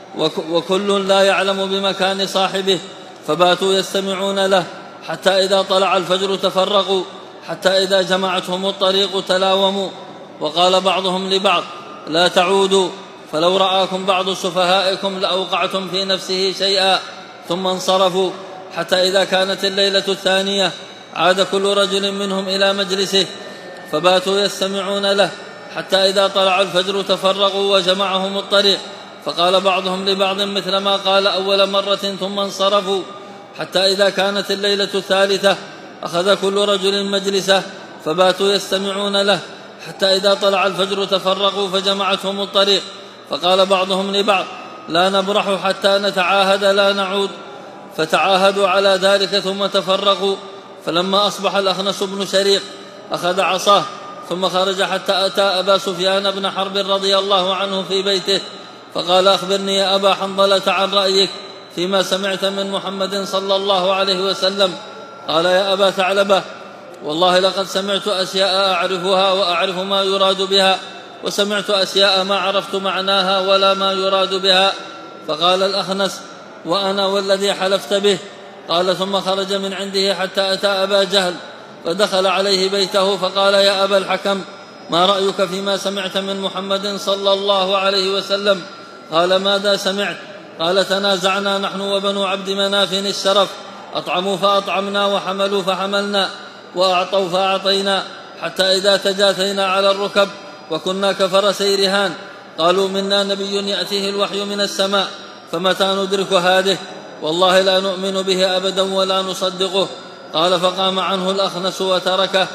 وكل لا يعلم بمكان صاحبه، فباتوا يستمعون له حتى إذا طلع الفجر تفرقوا، حتى إذا جمعتهم الطريق تلاوموا. وقال بعضهم لبعض لا تعودوا، فلو رآكم بعض سفهائكم لأوقعتم في نفسه شيئا، ثم انصرفوا. حتى إذا كانت الليلة الثانية عاد كل رجل منهم إلى مجلسه، فباتوا يستمعون له حتى إذا طلع الفجر تفرقوا وجمعهم الطريق. فقال بعضهم لبعض مثل ما قال أول مرة، ثم انصرفوا. حتى إذا كانت الليلة الثالثة أخذ كل رجل مجلسه، فباتوا يستمعون له حتى إذا طلع الفجر تفرقوا فجمعتهم الطريق. فقال بعضهم لبعض لا نبرح حتى نتعاهد لا نعود، فتعاهدوا على ذلك ثم تفرقوا. فلما أصبح الأخنس بن شريق أخذ عصاه ثم خرج حتى أتى أبا سفيان بن حرب رضي الله عنه في بيته، فقال أخبرني يا أبا حنظلة عن رأيك فيما سمعت من محمد صلى الله عليه وسلم. قال يا أبا ثعلبة والله لقد سمعت أشياء أعرفها وأعرف ما يراد بها، وسمعت أشياء ما عرفت معناها ولا ما يراد بها. فقال الأخنس وأنا والذي حلفت به. قال ثم خرج من عنده حتى أتى أبا جهل، فدخل عليه بيته فقال يا أبا الحكم ما رأيك فيما سمعت من محمد صلى الله عليه وسلم؟ قال ماذا سمعت؟ قال تنازعنا نحن وبنو عبد مناف الشرف، أطعموا فأطعمنا وحملوا فحملنا وأعطوا فأعطينا، حتى إذا تجاثينا على الركب وكنا كفرسي رهان قالوا منا نبي يأتيه الوحي من السماء فمتى ندرك هذه؟ والله لا نؤمن به أبدا ولا نصدقه. قال فقام عنه الأخنس وتركه.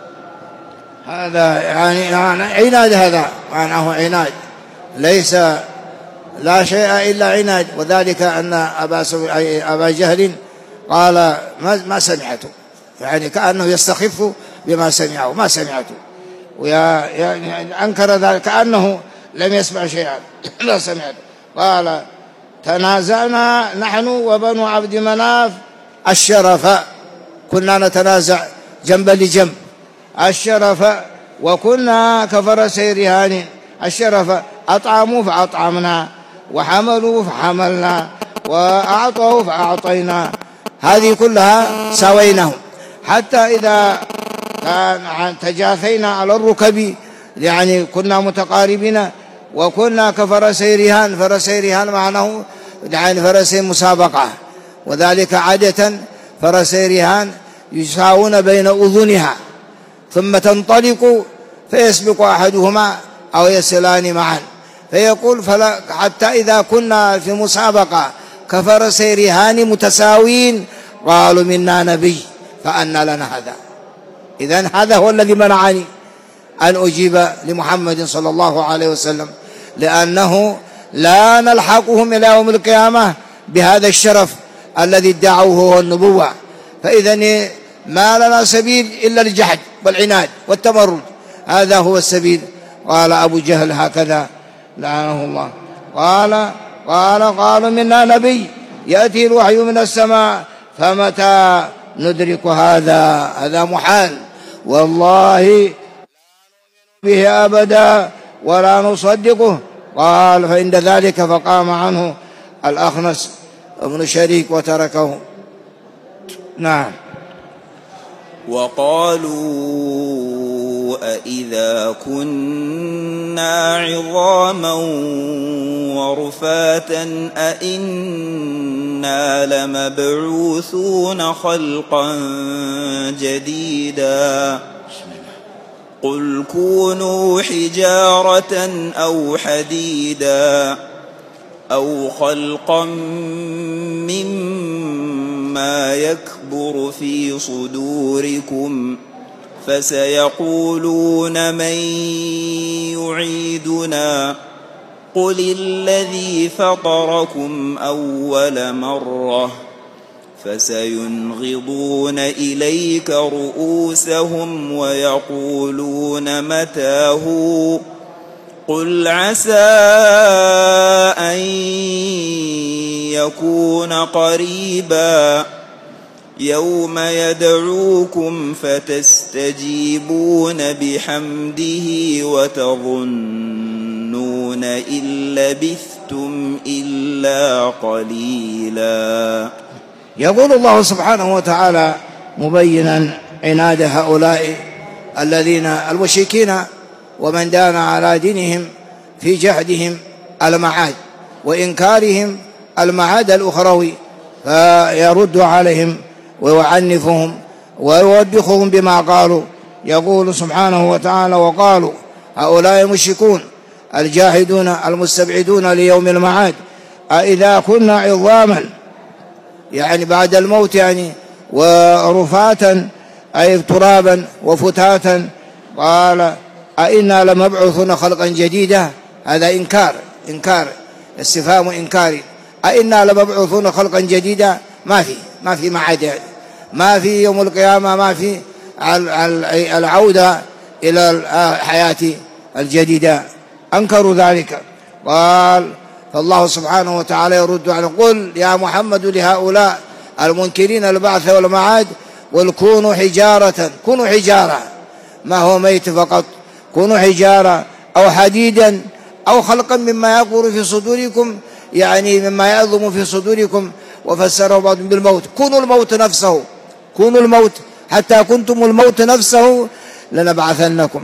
هذا يعني عناد، هذا معناه عناد، ليس لا شيء إلا عناد. وذلك أن أبا, أبا جهل قال ما, ما سمعته، يعني كأنه يستخف بما سمعه، ما سمعته، يعني أنكر ذلك كأنه لم يسمع شيئا لا سمعته. قال تنازعنا نحن وبنو عبد مناف الشرف، كنا نتنازع جنبا لجنب الشرف، وكنا كفرسي رهان الشرف، أطعموا فأطعمنا وحملوا فحملنا وأعطوا فأعطينا، هذه كلها سويناهم، حتى إذا تجاثينا على الركب، يعني كنا متقاربين، وكنا كفرسي رهان. فرسي رهان معناه يعني فرسي مسابقة، وذلك عادة فرسي رهان يساوون بين أذنها ثم تنطلق فيسبق أحدهما أو يصلان معا، فيقول فلا حتى إذا كنا في مسابقة كفرسي رهان متساوين قالوا منا نبي فأنى لنا هذا. إذن هذا هو الذي منعني أن أجيب لمحمد صلى الله عليه وسلم، لأنه لا نلحقهم إلى يوم القيامة بهذا الشرف الذي ادعوه هو النبوة، فإذن ما لنا سبيل إلا الجحد والعناد والتمرد، هذا هو السبيل. قال أبو جهل هكذا لعنه الله، قال قال قالوا منا نبي يأتي الوحي من السماء فمتى ندرك هذا؟ هذا محال، والله لا نؤمن به أبدا ولا نصدقه. قال فعند ذلك فقام عنه الأخنس ابن شريك وتركه. نعم. وقالوا أإذا كنا عظاما ورفاتا أإنا لمبعوثون خلقا جديدا قل كونوا حجارة أو حديدا أو خلقا مما يكبر في صدوركم فسيقولون من يعيدنا قل الذي فطركم أول مرة فسينغضون إليك رؤوسهم ويقولون متى هو قل عسى أن يكون قريبا يوم يدعوكم فتستجيبون بحمده وتظنون إن لبثتم إلا قليلا. يقول الله سبحانه وتعالى مبينا عناد هؤلاء الذين المشركين ومن دان على دينهم في جحدهم المعاد وإنكارهم المعاد الأخروي، فيرد عليهم ويعنفهم ويوبخهم بما قالوا. يقول سبحانه وتعالى وقالوا هؤلاء المشركون الجاحدون المستبعدون ليوم المعاد أإذا كنا عظاما يعني بعد الموت يعني ورفاتا أي ترابا وفتاتا، قال أئنا لمبعوثون خلقا جديدا، هذا إنكار إنكار استفهام إنكاري. أئنا لمبعوثون خلقا جديدا، ما في ما في معاد، ما في يوم القيامة، ما في العودة إلى الحياة الجديدة، أنكروا ذلك. قال فالله سبحانه وتعالى يرد على قل يا محمد لهؤلاء المنكرين البعث والمعاد قل كونوا حجارة، كونوا حجارة، ما هو ميت فقط، كونوا حجارة أو حديدا أو خلقا مما يقر في صدوركم، يعني مما يعظم في صدوركم، وفسره بعضهم بالموت، كونوا الموت نفسه، كونوا الموت حتى كنتم الموت نفسه لنبعثنكم.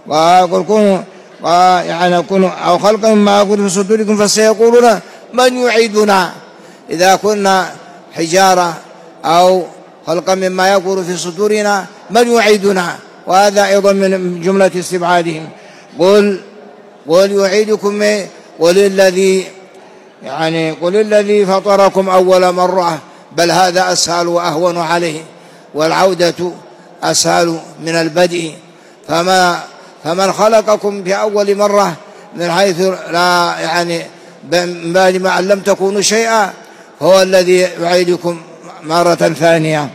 وقل كونوا يعني كونوا أو خلقا مما يكون في صدوركم فسيقولون من يعيدنا إذا كنا حجارة أو خلقا مما يكون في صدورنا من يعيدنا، وهذا أيضا من جملة استبعادهم. قل قل يعيدكم قل الذي يعني قل الذي فطركم أول مرة، بل هذا أسهل وأهون عليه، والعودة أسهل من البدء. فما فمن خلقكم في أول مرة من حيث لا يعني بعد ما لم تكونوا شيئا هو الذي يعيدكم مرة ثانية.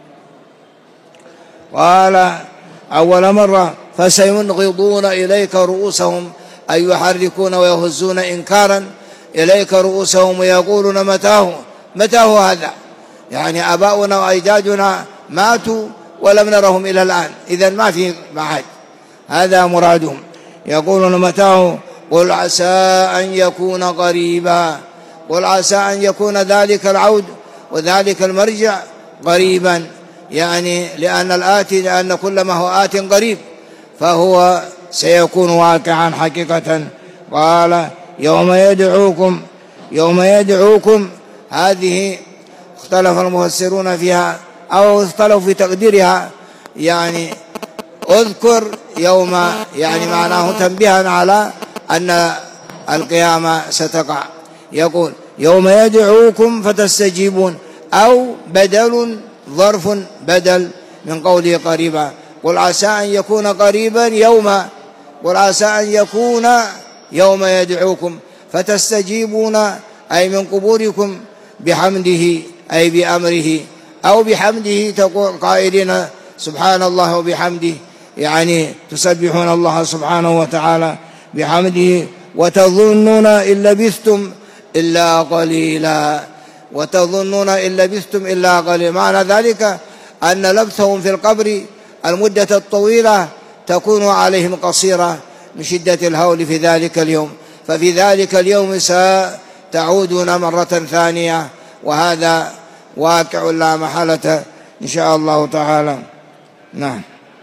قال أول مرة فسينغضون إليك رؤوسهم أي يحركون ويهزون إنكارا إليك رؤوسهم ويقولون متاه متاه هذا، يعني آباؤنا وأجدادنا ماتوا ولم نرهم إلى الآن، إذن ما في بعد، هذا مرادهم. يقولون متاه قل عسى أن يكون قريبا، قل عسى أن يكون ذلك العود وذلك المرجع قريبا، يعني لأن الآتي لأن كل ما هو آت قريب فهو سيكون واقعا حقيقة. قال يوم يدعوكم يوم يدعوكم هذه اختلف المفسرون فيها أو اختلفوا في تقديرها، يعني اذكر يوم يعني معناه تنبيها على أن القيامة ستقع. يقول يوم يدعوكم فتستجيبون أو بدل ظرف بدل من قوله قريبا. قل عسى أن يكون قريبا يوم قل عسى أن يكون يوم يدعوكم فتستجيبون أي من قبوركم بحمده أي بأمره، أو بحمده تقول قائلين سبحان الله وبحمده، يعني تسبحون الله سبحانه وتعالى بحمده. وتظنون إن لبثتم إلا قليلا وتظنون إن لبثتم إلا قليلا، معنى ذلك أن لبثهم في القبر المدة الطويلة تكون عليهم قصيرة من شدة الهول في ذلك اليوم، ففي ذلك اليوم ستعودون مرة ثانية، وهذا واقع لا محالة إن شاء الله تعالى. نعم.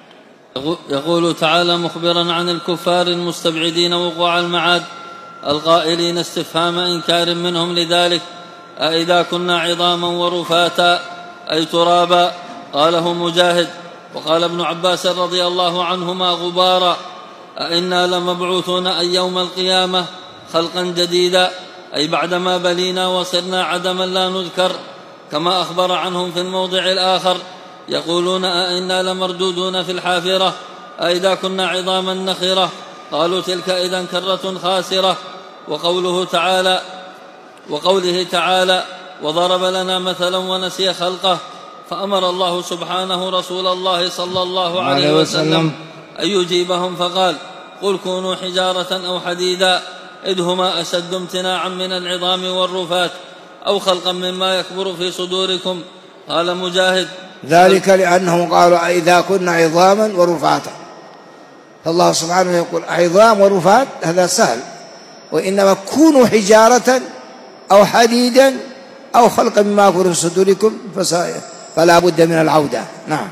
يقول تعالى مخبرا عن الكفار المستبعدين وقوع المعاد القائلين استفهام إنكار منهم لذلك: أإذا كنا عظاما ورفاتا أي ترابا؟ قاله مجاهد. وقال ابن عباس رضي الله عنهما غبارا: أئنا لمبعوثون أي يوم القيامة خلقا جديدا أي بعدما بلينا وصرنا عدما لا نذكر، كما أخبر عنهم في الموضع الآخر يقولون: أئنا لمردودون في الحافرة أئذا كنا عظاما نخرة؟ قالوا: تلك إذن كرة خاسرة. وقوله تعالى وقوله تعالى: وضرب لنا مثلا ونسي خلقه، فأمر الله سبحانه رسول الله صلى الله عليه وسلم أن يجيبهم فقال: قل كونوا حجارة أو حديدا إذ هما أشد امتناعا من العظام والرفات أو خلقا مما يكبر في صدوركم. قال مجاهد: ذلك لأنهم قالوا أئذا كنا عظاما ورفاتا، فالله سبحانه يقول عظام ورفات هذا سهل، وإنما كونوا حجارة أو حديدا أو خلقا مما يكبر في صدوركم فلا بد من العودة. نعم.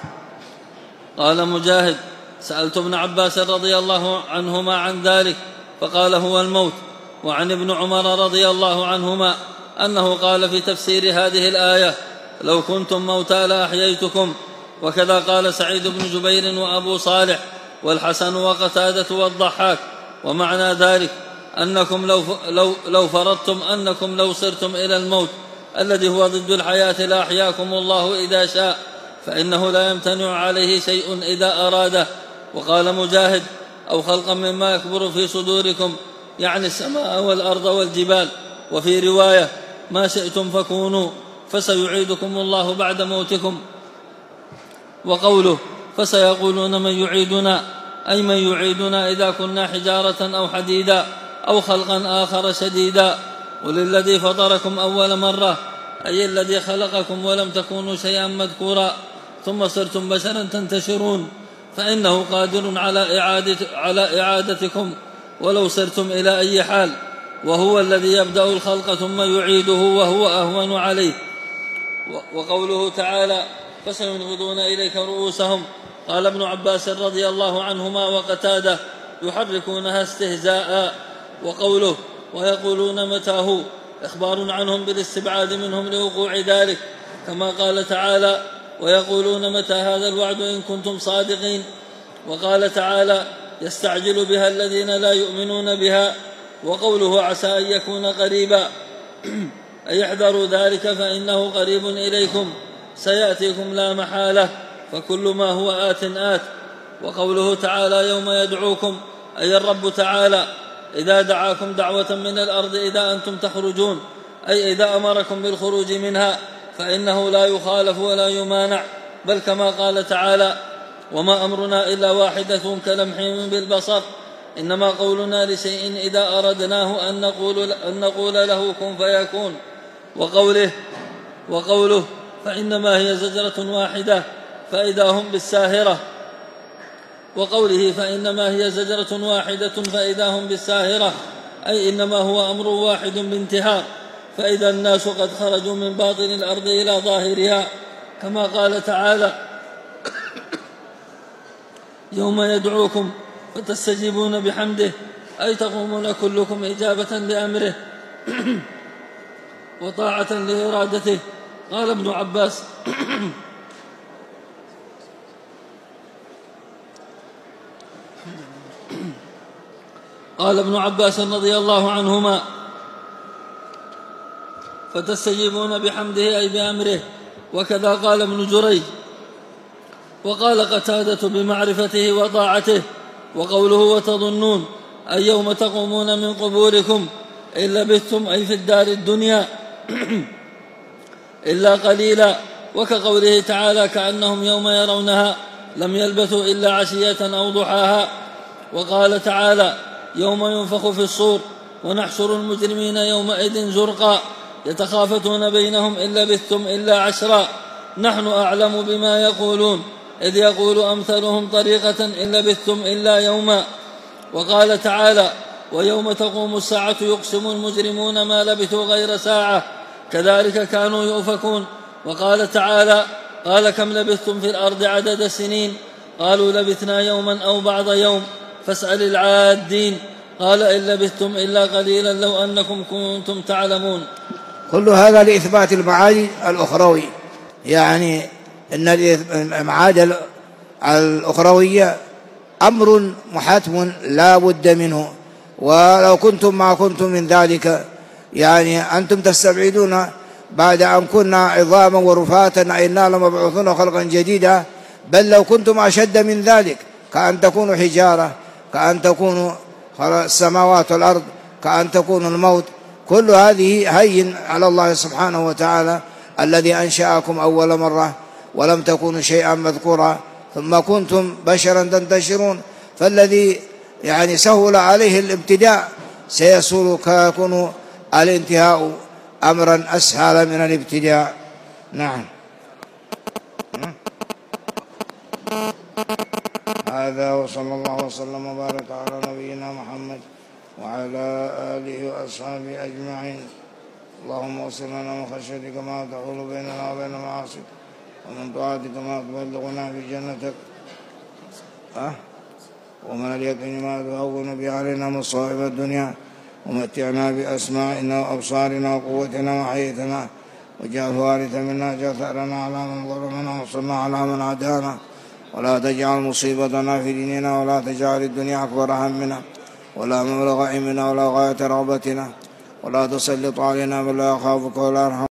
قال مجاهد: سألت ابن عباس رضي الله عنهما عن ذلك فقال: هو الموت. وعن ابن عمر رضي الله عنهما أنه قال في تفسير هذه الآية: لو كنتم موتى لأحييتكم. وكذا قال سعيد بن جبير وأبو صالح والحسن وقتادة والضحاك. ومعنى ذلك أنكم لو, لو, لو فرضتم أنكم لو صرتم إلى الموت الذي هو ضد الحياة لأحياكم الله إذا شاء، فإنه لا يمتنع عليه شيء إذا أراده. وقال مجاهد: أو خلقا مما يكبر في صدوركم، يعني السماء والأرض والجبال. وفي رواية: ما شئتم فكونوا فسيعيدكم الله بعد موتكم. وقوله: فسيقولون من يعيدنا أي من يعيدنا إذا كنا حجارة أو حديدا أو خلقا آخر شديدا. وللذي فطركم أول مرة أي الذي خلقكم ولم تكونوا شيئا مذكورا ثم صرتم بشرا تنتشرون، فإنه قادر على إعادة على إعادتكم ولو صرتم إلى أي حال، وهو الذي يبدأ الخلق ثم يعيده وهو أهون عليه. وقوله تعالى: فسينغضون إليك رؤوسهم قال ابن عباس رضي الله عنهما وقتادة: يحركونها استهزاء. وقوله: ويقولون متى هو، إخبار عنهم بالاستبعاد منهم لوقوع ذلك، كما قال تعالى: ويقولون متى هذا الوعد إن كنتم صادقين. وقال تعالى: يستعجل بها الذين لا يؤمنون بها. وقوله: عسى أن يكون قريبا، أي احذروا ذلك فإنه قريب إليكم سيأتيكم لا محالة، فكل ما هو آت آت. وقوله تعالى: يوم يدعوكم، أي الرب تعالى إذا دعاكم دعوة من الأرض إذا أنتم تخرجون، أي إذا أمركم بالخروج منها، فإنه لا يخالف ولا يمانع، بل كما قال تعالى: وما أمرنا إلا واحدة كلمح بالبصر، إنما قولنا لشيء إذا أردناه أن نقول, أن نقول له كن فيكون. وقوله, وقوله فإنما هي زجرة واحدة فإذا هم بالساهرة. وقوله فإنما هي زجرة واحدة فإذا هم بالساهرة، أي إنما هو أمر واحد بانتهاء، فإذا الناس قد خرجوا من باطن الأرض إلى ظاهرها، كما قال تعالى: يوم يدعوكم فتستجيبون بحمده، أي تقومون كلكم إجابة لأمره وطاعة لإرادته. قال ابن عباس: قال ابن عباس رضي الله عنهما: فتستجيبون بحمده أي بأمره. وكذا قال ابن جريج. وقال قتادة: بمعرفته وطاعته. وقوله وتظنون، أي يوم تقومون من قبوركم إن لبثتم، أي في الدار الدنيا إلا قليلا. وكقوله تعالى: كأنهم يوم يرونها لم يلبثوا إلا عشية أو ضحاها. وقال تعالى: يوم ينفخ في الصور ونحشر المجرمين يومئذ زرقا يتخافتون بينهم إن لبثتم إلا عشرا نحن أعلم بما يقولون إذ يقول أمثلهم طريقة إن لبثتم إلا يوما. وقال تعالى: ويوم تقوم الساعة يقسم المجرمون ما لبثوا غير ساعة كذلك كانوا يؤفكون. وقال تعالى: قال كم لبثتم في الأرض عدد سنين قالوا لبثنا يوما أو بعض يوم فاسأل العادين قال إن لبثتم إلا قليلا لو أنكم كنتم تعلمون. كل هذا لإثبات المعاد الأخروي، يعني أن المعاد الأخروية أمر محتم لا بد منه، ولو كنتم ما كنتم من ذلك، يعني أنتم تستبعدون بعد أن كنا عظاما ورفاتا إنا لمبعوثون خلقا جديدا، بل لو كنتم أشد من ذلك، كأن تكونوا حجارة، كأن تكونوا السماوات والأرض، كأن تكونوا الموت. كل هذه هين على الله سبحانه وتعالى الذي أنشأكم أول مرة ولم تكونوا شيئا مذكورا ثم كنتم بشرا تنتشرون، فالذي يعني سهل عليه الابتداء سيسهل كيكون الانتهاء أمرا أسهل من الابتداء. نعم. هذا وصلى الله وسلم وبارك على نبينا محمد وعلى آله وأصحابه أجمعين. اللهم اغفر لنا من خشيتك ما تحول بيننا وبين معاصيك، ومن طاعتك ما تبلغنا في جنتك، أه؟ ومن اليقين ما تهون به علينا مصائب الدنيا، ومتعنا بأسماعنا وأبصارنا وقوتنا وحياتنا، واجعل وارث منا، اجعل ثأرنا على من ظلمنا وانصرنا على من عادانا، ولا تجعل مصيبتنا في ديننا، ولا تجعل الدنيا أكبر همنا ولا مبلغ علمنا ولا غاية رغبتنا، ولا تسلط علينا من لا يخافك ولا يرحمنا.